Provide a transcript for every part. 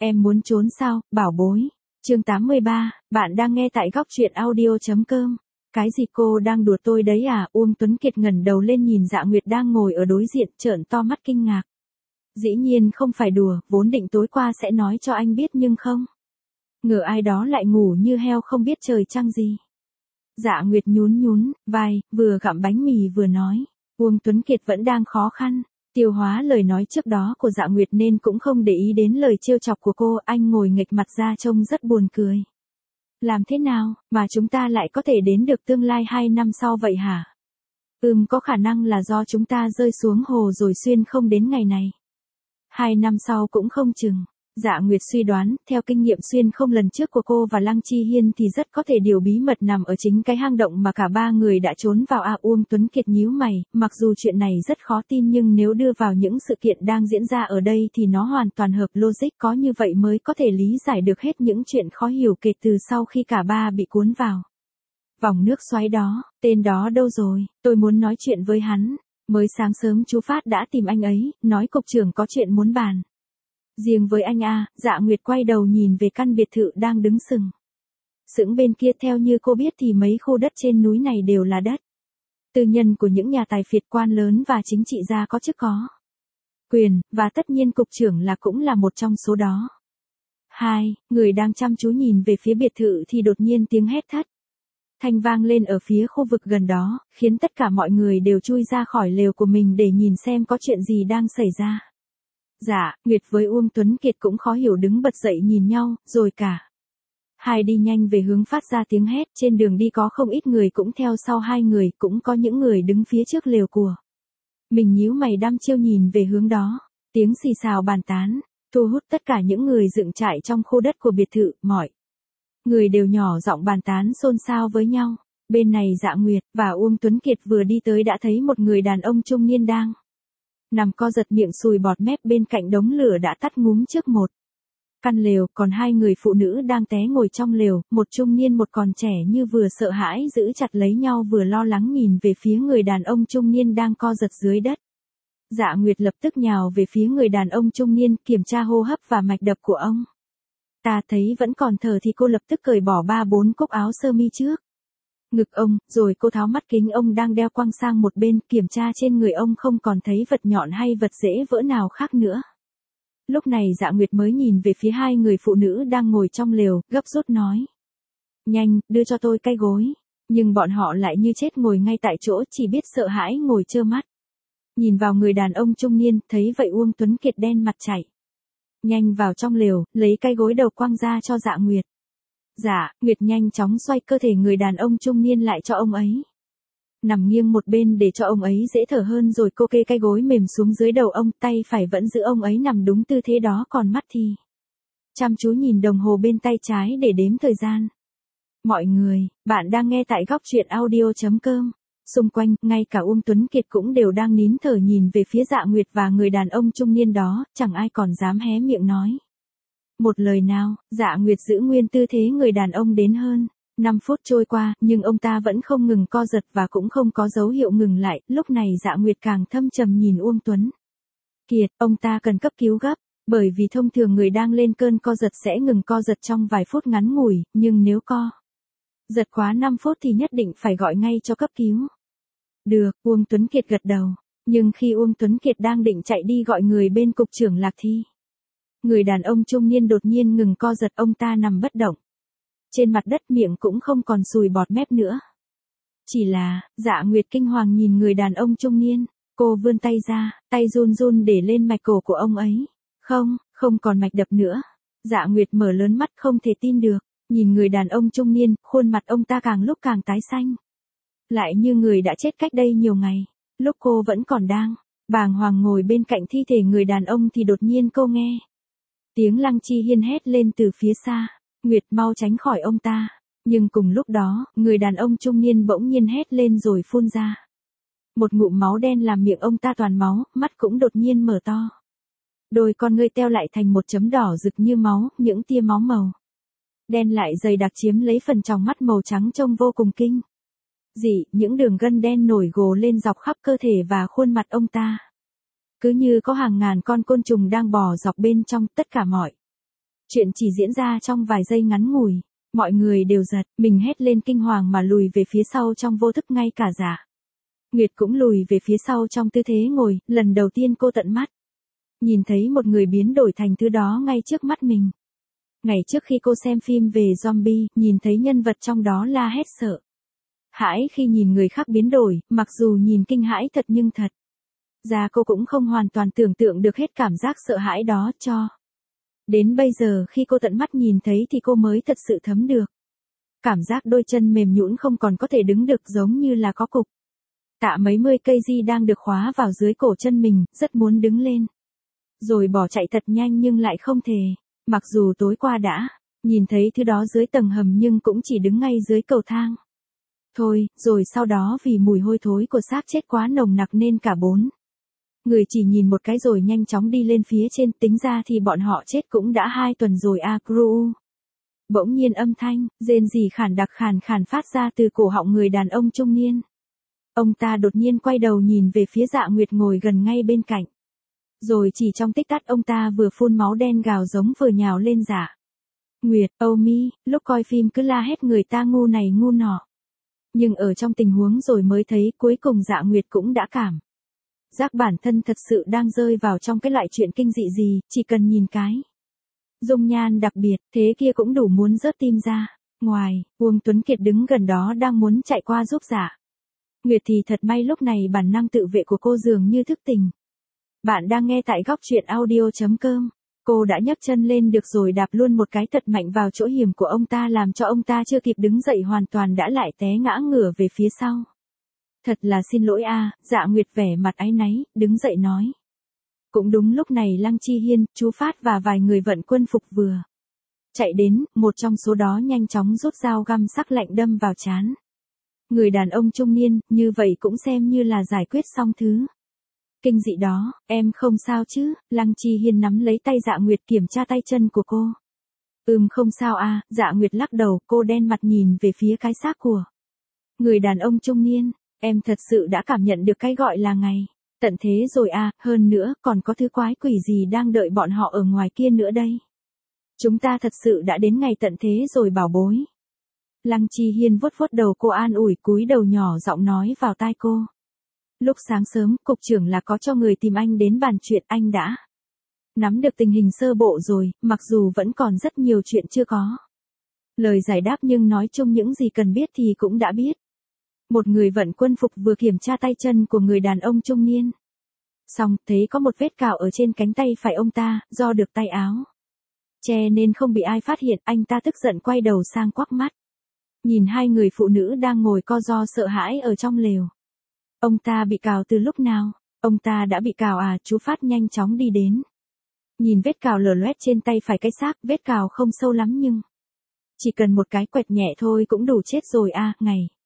Em muốn trốn sao, bảo bối? Chương 83, bạn đang nghe tại góc truyện audio.com. Cái gì cô đang đùa tôi đấy à? Uông Tuấn Kiệt ngẩng đầu lên nhìn Dạ Nguyệt đang ngồi ở đối diện, trợn to mắt kinh ngạc. Dĩ nhiên không phải đùa, vốn định tối qua sẽ nói cho anh biết nhưng không. Ngờ ai đó lại ngủ như heo không biết trời trăng gì. Dạ Nguyệt nhún nhún vai, vừa gặm bánh mì vừa nói. Uông Tuấn Kiệt vẫn đang khó khăn tiêu hóa lời nói trước đó của Dạ Nguyệt nên cũng không để ý đến lời trêu chọc của cô. Anh ngồi nghệch mặt ra trông rất buồn cười. Làm thế nào mà chúng ta lại có thể đến được tương lai 2 năm sau vậy hả? Có khả năng là do chúng ta rơi xuống hồ rồi xuyên không đến ngày này. 2 năm sau cũng không chừng. Dạ Nguyệt suy đoán, theo kinh nghiệm xuyên không lần trước của cô và Lăng Chi Hiên thì rất có thể điều bí mật nằm ở chính cái hang động mà cả ba người đã trốn vào. Uông Tuấn Kiệt nhíu mày, mặc dù chuyện này rất khó tin nhưng nếu đưa vào những sự kiện đang diễn ra ở đây thì nó hoàn toàn hợp logic, có như vậy mới có thể lý giải được hết những chuyện khó hiểu kể từ sau khi cả ba bị cuốn vào vòng nước xoáy đó. Tên đó đâu rồi? Tôi muốn nói chuyện với hắn. Mới sáng sớm chú Phát đã tìm anh ấy, nói cục trưởng có chuyện muốn bàn. Riêng với anh à? Dạ Nguyệt quay đầu nhìn về căn biệt thự đang đứng sững bên kia. Theo như cô biết thì mấy khu đất trên núi này đều là đất tư nhân của những nhà tài phiệt, quan lớn và chính trị gia có chức có quyền, và tất nhiên cục trưởng cũng là một trong số đó. Hai người đang chăm chú nhìn về phía biệt thự thì đột nhiên tiếng hét thất thanh vang lên ở phía khu vực gần đó, khiến tất cả mọi người đều chui ra khỏi lều của mình để nhìn xem có chuyện gì đang xảy ra. Dạ Nguyệt với Uông Tuấn Kiệt cũng khó hiểu đứng bật dậy nhìn nhau, rồi cả hai đi nhanh về hướng phát ra tiếng hét. Trên đường đi có không ít người cũng theo sau hai người, cũng có những người đứng phía trước lều của mình nhíu mày đăm chiêu nhìn về hướng đó. Tiếng xì xào bàn tán thu hút tất cả những người dựng trại trong khu đất của biệt thự. Mọi người đều nhỏ giọng bàn tán xôn xao với nhau. Bên này Dạ Nguyệt và Uông Tuấn Kiệt vừa đi tới đã thấy một người đàn ông trung niên đang nằm co giật miệng sùi bọt mép bên cạnh đống lửa đã tắt ngúm trước một căn lều. Còn hai người phụ nữ đang té ngồi trong lều, một trung niên một còn trẻ, như vừa sợ hãi giữ chặt lấy nhau vừa lo lắng nhìn về phía người đàn ông trung niên đang co giật dưới đất. Dạ Nguyệt lập tức nhào về phía người đàn ông trung niên, kiểm tra hô hấp và mạch đập của ông ta. Thấy vẫn còn thở thì cô lập tức cởi bỏ 3-4 cúc áo sơ mi trước ngực ông, rồi cô tháo mắt kính ông đang đeo quăng sang một bên, kiểm tra trên người ông không còn thấy vật nhọn hay vật dễ vỡ nào khác nữa. Lúc này Dạ Nguyệt mới nhìn về phía hai người phụ nữ đang ngồi trong lều, gấp rút nói. Nhanh, đưa cho tôi cái gối. Nhưng bọn họ lại như chết ngồi ngay tại chỗ, chỉ biết sợ hãi ngồi trơ mắt nhìn vào người đàn ông trung niên. Thấy vậy Uông Tuấn Kiệt đen mặt chạy nhanh vào trong lều, lấy cái gối đầu quăng ra cho Dạ Nguyệt. Dạ Nguyệt nhanh chóng xoay cơ thể người đàn ông trung niên lại cho ông ấy nằm nghiêng một bên để cho ông ấy dễ thở hơn, rồi cô kê cái gối mềm xuống dưới đầu ông, tay phải vẫn giữ ông ấy nằm đúng tư thế đó, còn mắt thì chăm chú nhìn đồng hồ bên tay trái để đếm thời gian. Mọi người, bạn đang nghe tại góc truyện audio.com. Xung quanh, ngay cả Uông Tuấn Kiệt cũng đều đang nín thở nhìn về phía Dạ Nguyệt và người đàn ông trung niên đó, chẳng ai còn dám hé miệng nói một lời nào. Dạ Nguyệt giữ nguyên tư thế người đàn ông đến hơn 5 phút trôi qua, nhưng ông ta vẫn không ngừng co giật và cũng không có dấu hiệu ngừng lại. Lúc này Dạ Nguyệt càng thâm trầm nhìn Uông Tuấn Kiệt, ông ta cần cấp cứu gấp, bởi vì thông thường người đang lên cơn co giật sẽ ngừng co giật trong vài phút ngắn ngủi, nhưng nếu co giật quá 5 phút thì nhất định phải gọi ngay cho cấp cứu. Được, Uông Tuấn Kiệt gật đầu, nhưng khi Uông Tuấn Kiệt đang định chạy đi gọi người bên cục trưởng Lạc thì người đàn ông trung niên đột nhiên ngừng co giật. Ông ta nằm bất động trên mặt đất, miệng cũng không còn sùi bọt mép nữa. Chỉ là, Dạ Nguyệt kinh hoàng nhìn người đàn ông trung niên. Cô vươn tay ra, tay run run để lên mạch cổ của ông ấy. Không còn mạch đập nữa. Dạ Nguyệt mở lớn mắt không thể tin được, nhìn người đàn ông trung niên, khuôn mặt ông ta càng lúc càng tái xanh, lại như người đã chết cách đây nhiều ngày. Lúc cô vẫn còn đang bàng hoàng ngồi bên cạnh thi thể người đàn ông thì đột nhiên cô nghe tiếng Lăng Chi Hiên hét lên từ phía xa. Nguyệt, mau tránh khỏi ông ta. Nhưng cùng lúc đó, người đàn ông trung niên bỗng nhiên hét lên rồi phun ra một ngụm máu đen làm miệng ông ta toàn máu, mắt cũng đột nhiên mở to. Đôi con ngươi teo lại thành một chấm đỏ rực như máu, những tia máu màu đen lại dày đặc chiếm lấy phần tròng mắt màu trắng trông vô cùng kinh dị. Những đường gân đen nổi gồ lên dọc khắp cơ thể và khuôn mặt ông ta. Cứ như có hàng ngàn con côn trùng đang bò dọc bên trong. Tất cả mọi Chuyện chỉ diễn ra trong vài giây ngắn ngủi. Mọi người đều giật, mình hét lên kinh hoàng mà lùi về phía sau trong vô thức, ngay cả Dạ Nguyệt cũng lùi về phía sau trong tư thế ngồi, lần đầu tiên cô tận mắt nhìn thấy một người biến đổi thành thứ đó ngay trước mắt mình. Ngày trước khi cô xem phim về zombie, nhìn thấy nhân vật trong đó la hét sợ hãi khi nhìn người khác biến đổi, mặc dù nhìn kinh hãi thật nhưng thật ra cô cũng không hoàn toàn tưởng tượng được hết cảm giác sợ hãi đó cho đến bây giờ khi cô tận mắt nhìn thấy thì cô mới thật sự thấm được. Cảm giác đôi chân mềm nhũn không còn có thể đứng được, giống như là có cục tạ mấy mươi cây di đang được khóa vào dưới cổ chân mình, rất muốn đứng lên rồi bỏ chạy thật nhanh nhưng lại không thể. Mặc dù tối qua đã nhìn thấy thứ đó dưới tầng hầm nhưng cũng chỉ đứng ngay dưới cầu thang thôi, rồi sau đó vì mùi hôi thối của xác chết quá nồng nặc nên cả bốn người chỉ nhìn một cái rồi nhanh chóng đi lên phía trên, tính ra thì bọn họ chết cũng đã 2 tuần rồi à. Gru. Bỗng nhiên âm thanh rên rỉ khản đặc khàn khàn phát ra từ cổ họng người đàn ông trung niên. Ông ta đột nhiên quay đầu nhìn về phía Dạ Nguyệt ngồi gần ngay bên cạnh. Rồi chỉ trong tích tắc ông ta vừa phun máu đen gào giống vừa nhào lên Dạ Nguyệt. Âu Mi, lúc coi phim cứ la hét người ta ngu này ngu nọ. Nhưng ở trong tình huống rồi mới thấy cuối cùng Dạ Nguyệt cũng đã cảm giác bản thân thật sự đang rơi vào trong cái loại chuyện kinh dị gì, chỉ cần nhìn cái dung nhan đặc biệt, thế kia cũng đủ muốn rớt tim ra. Ngoài, Uông Tuấn Kiệt đứng gần đó đang muốn chạy qua giúp Dạ Nguyệt thì thật may lúc này bản năng tự vệ của cô dường như thức tỉnh. Bạn đang nghe tại góc truyện audio.com. Cô đã nhấc chân lên được rồi đạp luôn một cái thật mạnh vào chỗ hiểm của ông ta, làm cho ông ta chưa kịp đứng dậy hoàn toàn đã lại té ngã ngửa về phía sau. Thật là xin lỗi a. Dạ Nguyệt vẻ mặt áy náy, đứng dậy nói. Cũng đúng lúc này Lăng Chi Hiên, chú Phát và vài người vận quân phục vừa chạy đến, một trong số đó nhanh chóng rút dao găm sắc lạnh đâm vào trán người đàn ông trung niên, như vậy cũng xem như là giải quyết xong thứ kinh dị đó. Em không sao chứ? Lăng Chi Hiên nắm lấy tay Dạ Nguyệt kiểm tra tay chân của cô. Không sao à. Dạ Nguyệt lắc đầu, cô đen mặt nhìn về phía cái xác của người đàn ông trung niên. Em thật sự đã cảm nhận được cái gọi là ngày tận thế rồi à, hơn nữa còn có thứ quái quỷ gì đang đợi bọn họ ở ngoài kia nữa đây. Chúng ta thật sự đã đến ngày tận thế rồi bảo bối. Lăng Chi Hiên vuốt vuốt đầu cô an ủi, cúi đầu nhỏ giọng nói vào tai cô. Lúc sáng sớm, cục trưởng là có cho người tìm anh đến bàn chuyện, anh đã nắm được tình hình sơ bộ rồi, mặc dù vẫn còn rất nhiều chuyện chưa có lời giải đáp nhưng nói chung những gì cần biết thì cũng đã biết. Một người vận quân phục vừa kiểm tra tay chân của người đàn ông trung niên. Xong, thấy có một vết cào ở trên cánh tay phải ông ta, do được tay áo che nên không bị ai phát hiện, anh ta tức giận quay đầu sang quắc mắt. Nhìn hai người phụ nữ đang ngồi co ro sợ hãi ở trong lều. Ông ta bị cào từ lúc nào? Ông ta đã bị cào à? Chú Phát nhanh chóng đi đến. Nhìn vết cào lở loét trên tay phải cái xác, vết cào không sâu lắm nhưng chỉ cần một cái quẹt nhẹ thôi cũng đủ chết rồi à.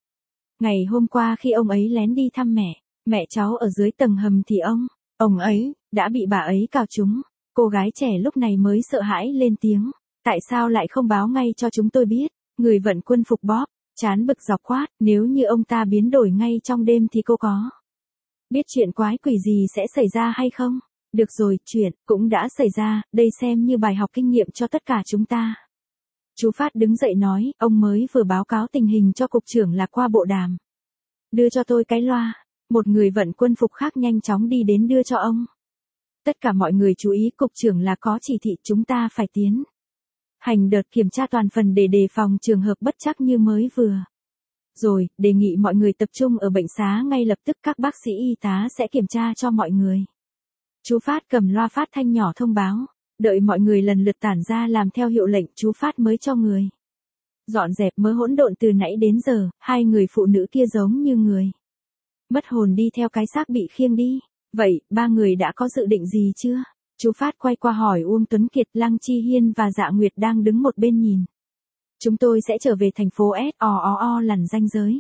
Ngày hôm qua khi ông ấy lén đi thăm mẹ cháu ở dưới tầng hầm thì ông ấy đã bị bà ấy cào trúng. Cô gái trẻ lúc này mới sợ hãi lên tiếng. Tại sao lại không báo ngay cho chúng tôi biết? Người vận quân phục bóp chán bực dọc quát, nếu như ông ta biến đổi ngay trong đêm thì cô có biết chuyện quái quỷ gì sẽ xảy ra hay không? Được rồi, chuyện cũng đã xảy ra, đây xem như bài học kinh nghiệm cho tất cả chúng ta. Chú Phát đứng dậy nói, ông mới vừa báo cáo tình hình cho cục trưởng là qua bộ đàm. Đưa cho tôi cái loa. Một người vận quân phục khác nhanh chóng đi đến đưa cho ông. Tất cả mọi người chú ý, cục trưởng là có chỉ thị chúng ta phải tiến hành đợt kiểm tra toàn phần để đề phòng trường hợp bất trắc như mới vừa rồi, đề nghị mọi người tập trung ở bệnh xá ngay lập tức, các bác sĩ y tá sẽ kiểm tra cho mọi người. Chú Phát cầm loa phát thanh nhỏ thông báo, đợi mọi người lần lượt tản ra làm theo hiệu lệnh, chú Phát mới cho người dọn dẹp mớ hỗn độn từ nãy đến giờ. Hai người phụ nữ kia giống như người mất hồn đi theo cái xác bị khiêng đi. Vậy, ba người đã có dự định gì chưa? Chú Phát quay qua hỏi Uông Tuấn Kiệt. Lăng Chi Hiên và Dạ Nguyệt đang đứng một bên nhìn. Chúng tôi sẽ trở về thành phố S.O.O.O lằn ranh giới.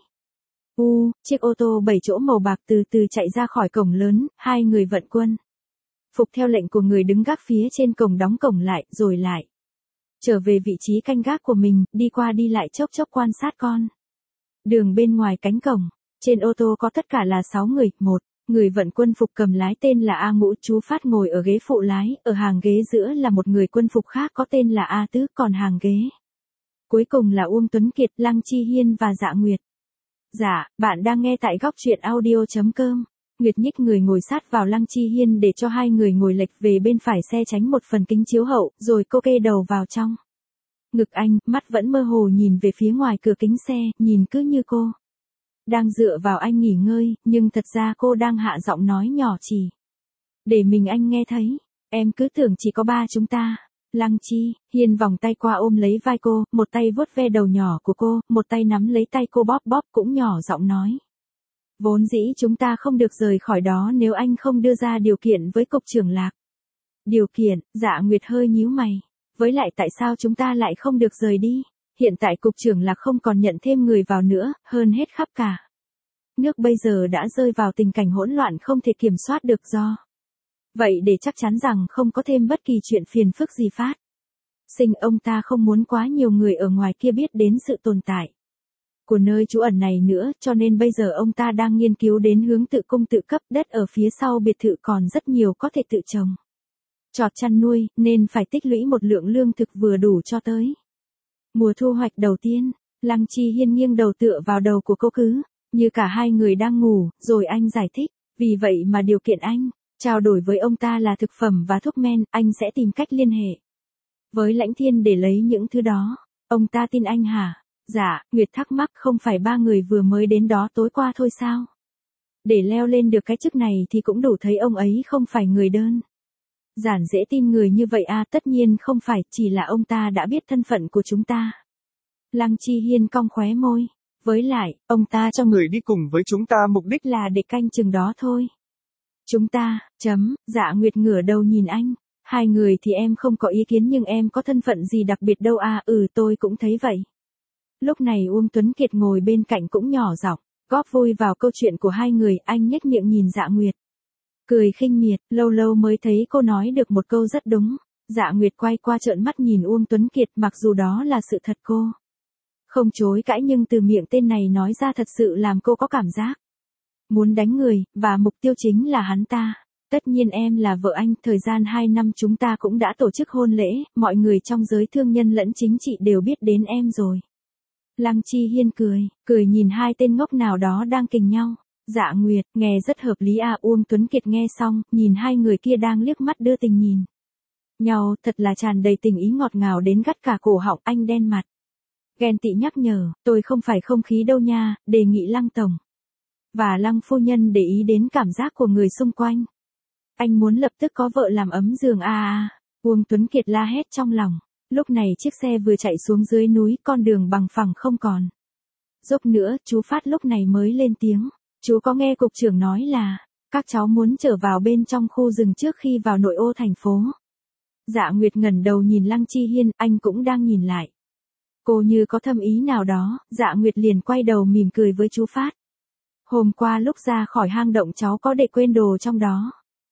Chiếc ô tô 7 chỗ màu bạc từ từ chạy ra khỏi cổng lớn, hai người vận quân phục theo lệnh của người đứng gác phía trên cổng đóng cổng lại, rồi lại trở về vị trí canh gác của mình, đi qua đi lại chốc chốc quan sát con đường bên ngoài cánh cổng. Trên ô tô có tất cả là 6 người, một Người vận quân phục cầm lái tên là A Ngũ, chú Phát ngồi ở ghế phụ lái, ở hàng ghế giữa là một người quân phục khác có tên là A Tứ, còn hàng ghế cuối cùng là Uông Tuấn Kiệt, Lăng Chi Hiên và Dạ Nguyệt. Dạ, bạn đang nghe tại góc truyện audio.com. Nguyệt nhích người ngồi sát vào Lăng Chi Hiên để cho hai người ngồi lệch về bên phải xe tránh một phần kính chiếu hậu, rồi cô kê đầu vào trong ngực anh, mắt vẫn mơ hồ nhìn về phía ngoài cửa kính xe, nhìn cứ như cô đang dựa vào anh nghỉ ngơi, nhưng thật ra cô đang hạ giọng nói nhỏ chỉ để mình anh nghe thấy. Em cứ tưởng chỉ có ba chúng ta. Lăng Chi Hiên vòng tay qua ôm lấy vai cô, một tay vuốt ve đầu nhỏ của cô, một tay nắm lấy tay cô bóp bóp, cũng nhỏ giọng nói. Vốn dĩ chúng ta không được rời khỏi đó nếu anh không đưa ra điều kiện với cục trưởng Lạc. Điều kiện? Dạ Nguyệt hơi nhíu mày. Với lại tại sao chúng ta lại không được rời đi? Hiện tại cục trưởng Lạc không còn nhận thêm người vào nữa, hơn hết khắp cả nước bây giờ đã rơi vào tình cảnh hỗn loạn không thể kiểm soát được do. Vậy để chắc chắn rằng không có thêm bất kỳ chuyện phiền phức gì phát sinh, ông ta không muốn quá nhiều người ở ngoài kia biết đến sự tồn tại của nơi trú ẩn này nữa, cho nên bây giờ ông ta đang nghiên cứu đến hướng tự cung tự cấp. Đất ở phía sau biệt thự còn rất nhiều có thể tự trồng trọt chăn nuôi, nên phải tích lũy một lượng lương thực vừa đủ cho tới mùa thu hoạch đầu tiên. Lăng Chi Hiên nghiêng đầu tựa vào đầu của cô cứ như cả hai người đang ngủ, rồi anh giải thích. Vì vậy mà điều kiện anh trao đổi với ông ta là thực phẩm và thuốc men, anh sẽ tìm cách liên hệ với Lãnh Thiên để lấy những thứ đó. Ông ta tin anh hả? Dạ, Nguyệt thắc mắc, không phải ba người vừa mới đến đó tối qua thôi sao? Để leo lên được cái chức này thì cũng đủ thấy ông ấy không phải người đơn giản dễ tin người như vậy à? Tất nhiên không phải, chỉ là ông ta đã biết thân phận của chúng ta. Lăng Chi Hiên cong khóe môi. Với lại, ông ta cho người đi cùng với chúng ta mục đích là để canh chừng đó thôi. Chúng ta, Dạ Nguyệt ngửa đầu nhìn anh. Hai người thì em không có ý kiến, nhưng em có thân phận gì đặc biệt đâu à? Tôi cũng thấy vậy. Lúc này Uông Tuấn Kiệt ngồi bên cạnh cũng nhỏ giọng góp vui vào câu chuyện của hai người. Anh nhếch miệng nhìn Dạ Nguyệt, cười khinh miệt, lâu lâu mới thấy cô nói được một câu rất đúng. Dạ Nguyệt quay qua trợn mắt nhìn Uông Tuấn Kiệt, mặc dù đó là sự thật cô không chối cãi, nhưng từ miệng tên này nói ra thật sự làm cô có cảm giác muốn đánh người, và mục tiêu chính là hắn ta. Tất nhiên em là vợ anh, thời gian 2 năm chúng ta cũng đã tổ chức hôn lễ, mọi người trong giới thương nhân lẫn chính trị đều biết đến em rồi. Lăng Chi Hiên cười nhìn hai tên ngốc nào đó đang kình nhau. Dạ Nguyệt, nghe rất hợp lý à? Uông Tuấn Kiệt nghe xong, nhìn hai người kia đang liếc mắt đưa tình nhìn nhau, thật là tràn đầy tình ý ngọt ngào đến gắt cả cổ họng. Anh đen mặt ghen tị nhắc nhở, tôi không phải không khí đâu nha, đề nghị Lăng Tổng và Lăng Phu Nhân để ý đến cảm giác của người xung quanh. Anh muốn lập tức có vợ làm ấm giường à. Uông Tuấn Kiệt la hét trong lòng. Lúc này chiếc xe vừa chạy xuống dưới núi, con đường bằng phẳng không còn dốc nữa. Chú Phát lúc này mới lên tiếng. Chú có nghe cục trưởng nói là các cháu muốn trở vào bên trong khu rừng trước khi vào nội ô thành phố. Dạ Nguyệt ngẩng đầu nhìn Lăng Chi Hiên, anh cũng đang nhìn lại cô như có thâm ý nào đó. Dạ Nguyệt liền quay đầu mỉm cười với chú Phát. Hôm qua lúc ra khỏi hang động cháu có để quên đồ trong đó.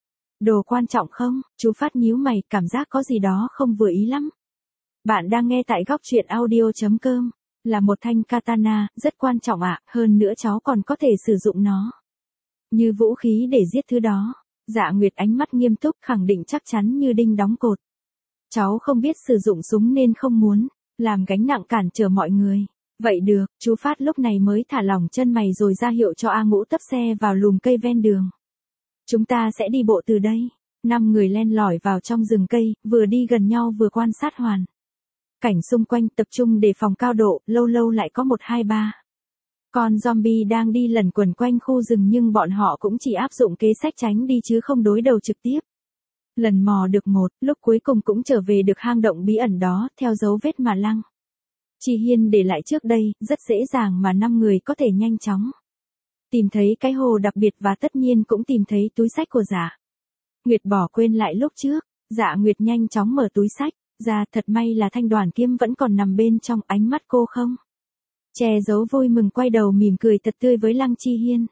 Đồ quan trọng không? Chú Phát nhíu mày, cảm giác có gì đó không vừa ý lắm. Bạn đang nghe tại góc truyện audio.com. Là một thanh katana, rất quan trọng ạ, hơn nữa cháu còn có thể sử dụng nó như vũ khí để giết thứ đó. Dạ Nguyệt ánh mắt nghiêm túc, khẳng định chắc chắn như đinh đóng cột. Cháu không biết sử dụng súng nên không muốn làm gánh nặng cản trở mọi người. Vậy được, chú Phát lúc này mới thả lỏng chân mày rồi ra hiệu cho A Ngũ tấp xe vào lùm cây ven đường. Chúng ta sẽ đi bộ từ đây. 5 người len lỏi vào trong rừng cây, vừa đi gần nhau vừa quan sát hoàn cảnh xung quanh, tập trung đề phòng cao độ. Lâu lâu lại có 1, 2, 3 con zombie đang đi lẩn quẩn quanh khu rừng, nhưng bọn họ cũng chỉ áp dụng kế sách tránh đi chứ không đối đầu trực tiếp. Lần mò được một, lúc cuối cùng cũng trở về được hang động bí ẩn đó, theo dấu vết mà Lăng Chi Hiên để lại trước đây. Rất dễ dàng mà 5 người có thể nhanh chóng tìm thấy cái hồ đặc biệt, và tất nhiên cũng tìm thấy túi sách của Dạ Nguyệt bỏ quên lại lúc trước. Dạ Nguyệt nhanh chóng mở túi sách ra, thật may là thanh đoàn kiếm vẫn còn nằm bên trong. Ánh mắt cô không che giấu vui mừng, quay đầu mỉm cười thật tươi với Lăng Chi Hiên.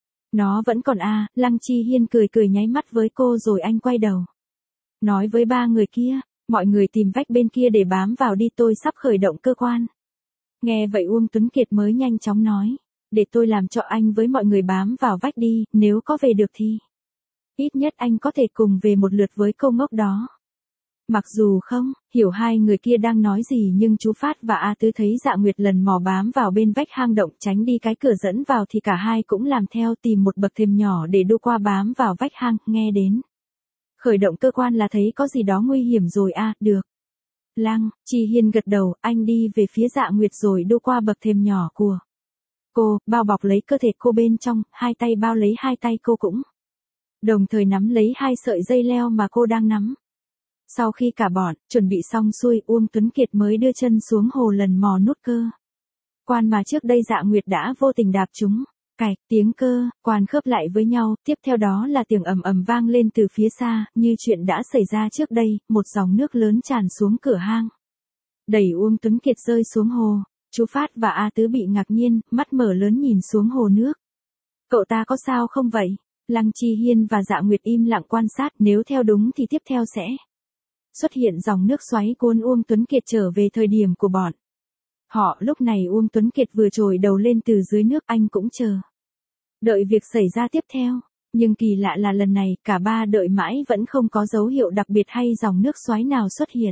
Nó vẫn còn à? Lăng Chi Hiên cười nháy mắt với cô rồi anh quay đầu nói với 3 người kia, mọi người tìm vách bên kia để bám vào đi, tôi sắp khởi động cơ quan. Nghe vậy Uông Tuấn Kiệt mới nhanh chóng nói, để tôi làm cho anh với mọi người bám vào vách đi, nếu có về được thì. Ít nhất anh có thể cùng về một lượt với cô ngốc đó. Mặc dù không hiểu hai người kia đang nói gì nhưng chú Phát và A Tứ thấy Dạ Nguyệt lần mò bám vào bên vách hang động tránh đi cái cửa dẫn vào thì cả hai cũng làm theo, tìm một bậc thềm nhỏ để đu qua bám vào vách hang, nghe đến. Khởi động cơ quan là thấy có gì đó nguy hiểm rồi à, được. Lăng Chi Hiên gật đầu, anh đi về phía Dạ Nguyệt rồi đu qua bậc thềm nhỏ của cô, bao bọc lấy cơ thể cô bên trong, hai tay bao lấy hai tay cô cũng. Đồng thời nắm lấy hai sợi dây leo mà cô đang nắm. Sau khi cả bọn chuẩn bị xong xuôi, Uông Tuấn Kiệt mới đưa chân xuống hồ lần mò nút cơ quan mà trước đây Dạ Nguyệt đã vô tình đạp trúng. Cạch, tiếng cơ quan khớp lại với nhau, tiếp theo đó là tiếng ầm ầm vang lên từ phía xa, như chuyện đã xảy ra trước đây, một dòng nước lớn tràn xuống cửa hang. Đẩy Uông Tuấn Kiệt rơi xuống hồ, chú Phát và A Tứ bị ngạc nhiên, mắt mở lớn nhìn xuống hồ nước. Cậu ta có sao không vậy? Lăng Chi Hiên và Dạ Nguyệt im lặng quan sát, nếu theo đúng thì tiếp theo sẽ xuất hiện dòng nước xoáy cuốn Uông Tuấn Kiệt trở về thời điểm của bọn họ. Lúc này Uông Tuấn Kiệt vừa trồi đầu lên từ dưới nước, anh cũng chờ đợi việc xảy ra tiếp theo. Nhưng kỳ lạ là lần này, cả ba đợi mãi vẫn không có dấu hiệu đặc biệt hay dòng nước xoáy nào xuất hiện.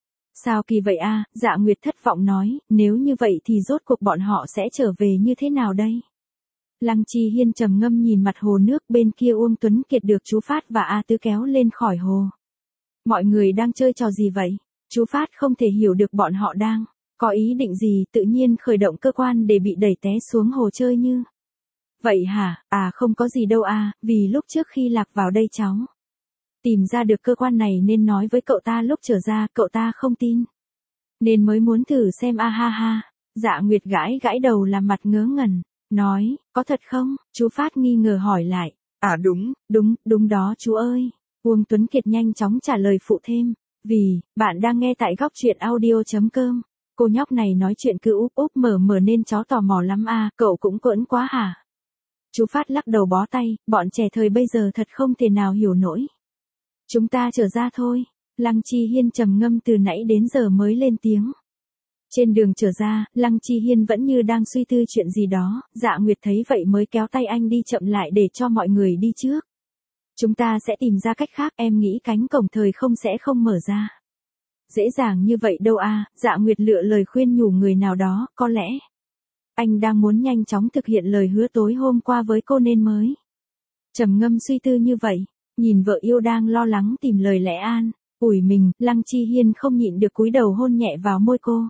Sao kỳ vậy a? Dạ Nguyệt thất vọng nói, nếu như vậy thì rốt cuộc bọn họ sẽ trở về như thế nào đây? Lăng Chi Hiên trầm ngâm nhìn mặt hồ nước, bên kia Uông Tuấn Kiệt được chú Phát và A Tứ kéo lên khỏi hồ. Mọi người đang chơi trò gì vậy? Chú Phát không thể hiểu được bọn họ đang có ý định gì, tự nhiên khởi động cơ quan để bị đẩy té xuống hồ chơi như. Vậy hả? À không có gì đâu à, vì lúc trước khi lạc vào đây cháu tìm ra được cơ quan này nên nói với cậu ta lúc trở ra, cậu ta không tin. Nên mới muốn thử xem a ha ha. Dạ Nguyệt gãi gãi đầu làm mặt ngớ ngẩn, nói, có thật không? Chú Phát nghi ngờ hỏi lại. À đúng đó chú ơi. Uông Tuấn Kiệt nhanh chóng trả lời phụ thêm, vì, bạn đang nghe tại góc truyện audio.com. Cô nhóc này nói chuyện cứ úp úp mở nên cháu tò mò lắm à, cậu cũng quẫn quá hả? Chú Phát lắc đầu bó tay, bọn trẻ thời bây giờ thật không thể nào hiểu nổi. Chúng ta trở ra thôi. Lăng Chi Hiên trầm ngâm từ nãy đến giờ mới lên tiếng. Trên đường trở ra, Lăng Chi Hiên vẫn như đang suy tư chuyện gì đó, Dạ Nguyệt thấy vậy mới kéo tay anh đi chậm lại để cho mọi người đi trước. Chúng ta sẽ tìm ra cách khác, em nghĩ cánh cổng thời không sẽ không mở ra dễ dàng như vậy đâu à. Dạ Nguyệt lựa lời khuyên nhủ người nào đó, có lẽ anh đang muốn nhanh chóng thực hiện lời hứa tối hôm qua với cô nên mới trầm ngâm suy tư như vậy. Nhìn vợ yêu đang lo lắng tìm lời lẽ an ủi mình, Lăng Chi Hiên không nhịn được cúi đầu hôn nhẹ vào môi cô.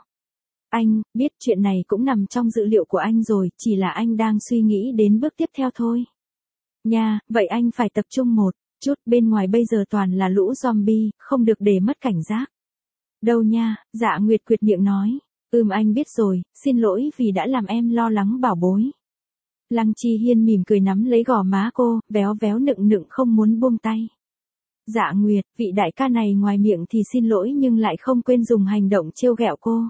Anh biết chuyện này cũng nằm trong dự liệu của anh rồi, chỉ là anh đang suy nghĩ đến bước tiếp theo thôi. Nha, vậy anh phải tập trung một chút, bên ngoài bây giờ toàn là lũ zombie, không được để mất cảnh giác. Đâu nha, Dạ Nguyệt quyệt miệng nói. Anh biết rồi, xin lỗi vì đã làm em lo lắng bảo bối. Lăng Chi Hiên mỉm cười nắm lấy gò má cô, véo véo nựng không muốn buông tay. Dạ Nguyệt, vị đại ca này ngoài miệng thì xin lỗi nhưng lại không quên dùng hành động trêu ghẹo cô.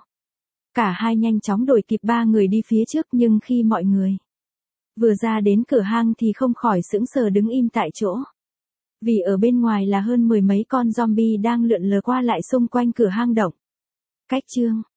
Cả hai nhanh chóng đuổi kịp ba người đi phía trước, nhưng khi mọi người vừa ra đến cửa hang thì không khỏi sững sờ đứng im tại chỗ. Vì ở bên ngoài là hơn 10 mấy con zombie đang lượn lờ qua lại xung quanh cửa hang động. Cách chương